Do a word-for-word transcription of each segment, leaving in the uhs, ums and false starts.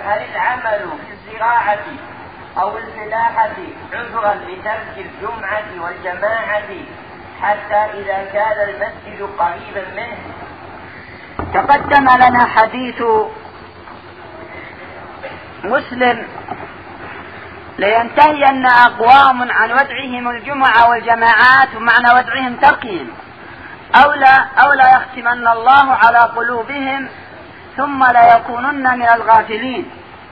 هل العمل في الزراعة أو الفلاحة عذرا لترك الجمعة والجماعة حتى إذا كان المسجد قريبا منه؟ تقدم لنا حديث مسلم: لينتهين أقوام عن ودعهم الجمعة والجماعات، ومعنى ودعهم تركهم، أو لا, أو لا يختمن الله على قلوبهم ثم لا يكونن من الغافلين.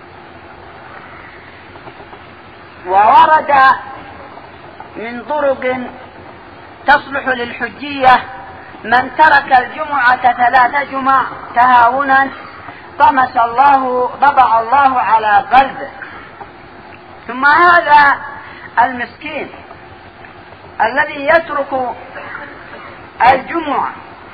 وورد من طرق تصلح للحجية من ترك الجمعة ثلاث جمع تهاونا طمس الله طبع الله على قلبه. ثم هذا المسكين الذي يترك الجمعة،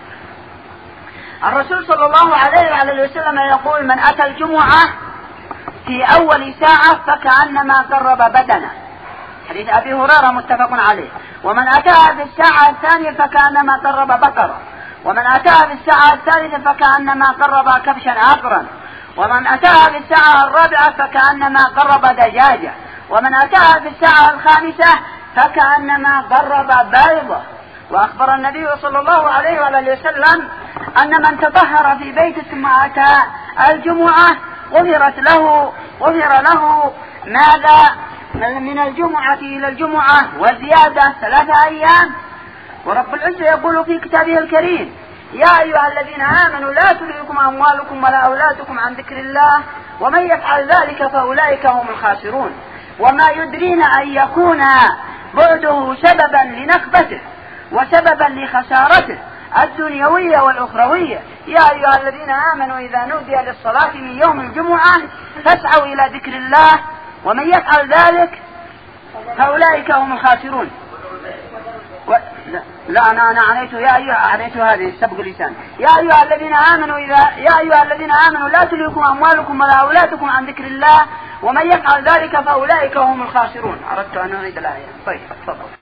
الرسول صلى الله عليه وعلى وسلم يقول: من أتى الجمعة في أول ساعة فكأنما قرب بدنه، حديث أبي هريرة متفق عليه. ومن أتاها في الساعة الثانية فكأنما قرب بقرة، ومن أتاها في الساعة الثالثة فكأنما قرب كبشا أقرا، ومن أتاها في الساعة الرابعة فكأنما قرب دجاجة، ومن أتاها في الساعة الخامسة فكأنما قرب بيضة. وأخبر النبي صلى الله عليه وآله وسلم أن من تطهر في بيته ثم أتى الجمعة غفرت له غفر له ماذا من الجمعة إلى الجمعة وزيادة ثلاثة أيام. ورب العزة يقول في كتابه الكريم: يا أيها الذين آمنوا لا تلهكم أموالكم ولا أولادكم عن ذكر الله ومن يفعل ذلك فأولئك هم الخاسرون. وما يدرينا أن يكون بعده سببا لنكبته وسببا لخسارته الدنيوية والأخروية. يا أيها الذين آمنوا إذا نودي للصلاة من يوم الجمعة فاسعوا إلى ذكر الله ومن يفعل ذلك فأولئك هم الخاسرون. و... لا, لا أنا أنا عنيت يا أيها عنيت هذه سبق لسان. يا أيها الذين آمنوا إذا يا أيها الذين آمنوا لا تلهكم أموالكم ولا أولادكم عن ذكر الله ومن يفعل ذلك فأولئك هم الخاسرون. أردت أن أعيد الآية. طيب تفضل.